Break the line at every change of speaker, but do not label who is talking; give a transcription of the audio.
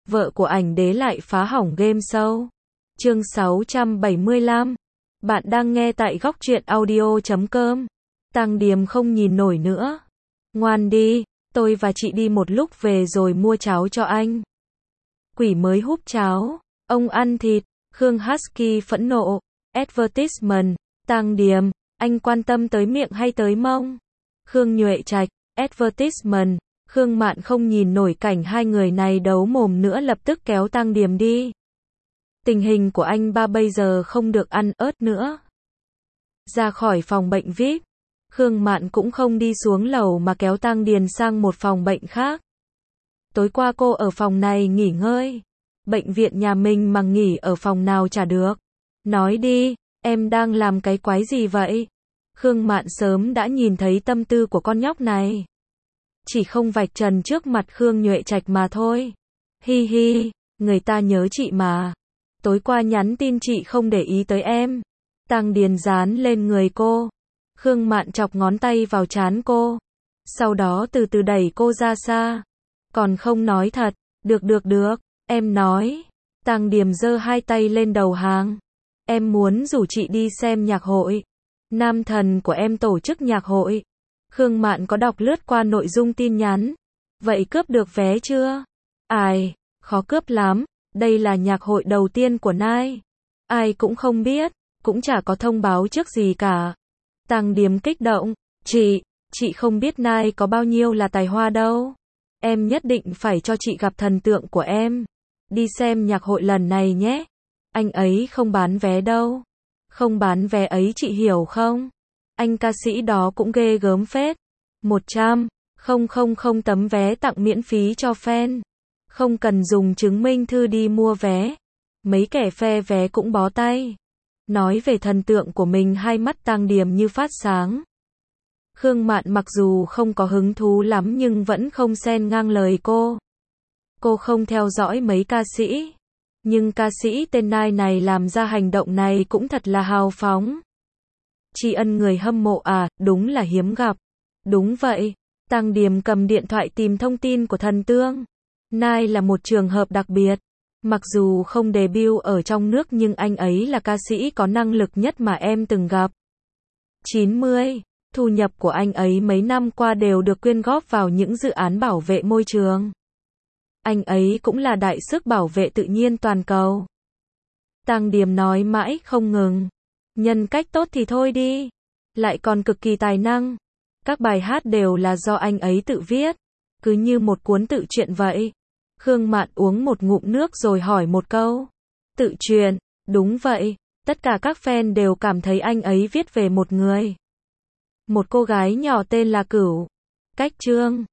vợ của ảnh đế lại phá hỏng game show. Chương 675. Bạn đang nghe tại góc truyện audio.com. Tăng Điềm không nhìn nổi nữa. Ngoan đi, tôi và chị đi một lúc về rồi mua cháo cho anh. Quỷ mới húp cháo, ông ăn thịt. Khương Husky phẫn nộ. Advertisement. Tăng Điềm, anh quan tâm tới miệng hay tới mông? Khương Nhuệ Trạch. Advertisement. Khương Mạn không nhìn nổi cảnh hai người này đấu mồm nữa, lập tức kéo Tăng Điềm đi. Tình hình của anh ba bây giờ không được ăn ớt nữa. Ra khỏi phòng bệnh VIP, Khương Mạn cũng không đi xuống lầu mà kéo Tăng Điền sang một phòng bệnh khác. Tối qua cô ở phòng này nghỉ ngơi. Bệnh viện nhà mình mà nghỉ ở phòng nào chả được. Nói đi, em đang làm cái quái gì vậy? Khương Mạn sớm đã nhìn thấy tâm tư của con nhóc này. Chỉ không vạch trần trước mặt Khương Nhuệ Trạch mà thôi. Hi hi, người ta nhớ chị mà. Tối qua nhắn tin chị không để ý tới em. Tăng Điền dán lên người cô. Khương Mạn chọc ngón tay vào trán cô. Sau đó từ từ đẩy cô ra xa. Còn không nói thật. Được, em nói. Tăng Điềm giơ hai tay lên đầu hàng. Em muốn rủ chị đi xem nhạc hội. Nam thần của em tổ chức nhạc hội. Khương Mạn có đọc lướt qua nội dung tin nhắn. Vậy cướp được vé chưa? Ai, khó cướp lắm. Đây là nhạc hội đầu tiên của Nai. Ai cũng không biết, cũng chả có thông báo trước gì cả. Tăng Điềm kích động. Chị không biết Nai có bao nhiêu là tài hoa đâu. Em nhất định phải cho chị gặp thần tượng của em. Đi xem nhạc hội lần này nhé. Anh ấy không bán vé đâu. Không bán vé ấy chị hiểu không? Anh ca sĩ đó cũng ghê gớm phết. 100,000 tấm vé tặng miễn phí cho fan. Không cần dùng chứng minh thư đi mua vé. Mấy kẻ phe vé cũng bó tay. Nói về thần tượng của mình, hai mắt Tăng Điềm như phát sáng. Khương Mạn mặc dù không có hứng thú lắm nhưng vẫn không xen ngang lời cô. Cô không theo dõi mấy ca sĩ. Nhưng ca sĩ tên Nai này làm ra hành động này cũng thật là hào phóng. Tri ân người hâm mộ à, đúng là hiếm gặp. Đúng vậy, Tăng Điềm cầm điện thoại tìm thông tin của thần tượng. Nai là một trường hợp đặc biệt. Mặc dù không debut ở trong nước nhưng anh ấy là ca sĩ có năng lực nhất mà em từng gặp. 90. Thu nhập của anh ấy mấy năm qua đều được quyên góp vào những dự án bảo vệ môi trường. Anh ấy cũng là đại sức bảo vệ tự nhiên toàn cầu. Tăng Điềm nói mãi không ngừng. Nhân cách tốt thì thôi đi. Lại còn cực kỳ tài năng. Các bài hát đều là do anh ấy tự viết. Cứ như một cuốn tự truyện vậy. Khương Mạn uống một ngụm nước rồi hỏi một câu. Tự truyện, đúng vậy. Tất cả các fan đều cảm thấy anh ấy viết về một người. Một cô gái nhỏ tên là Cửu. Cách Trương.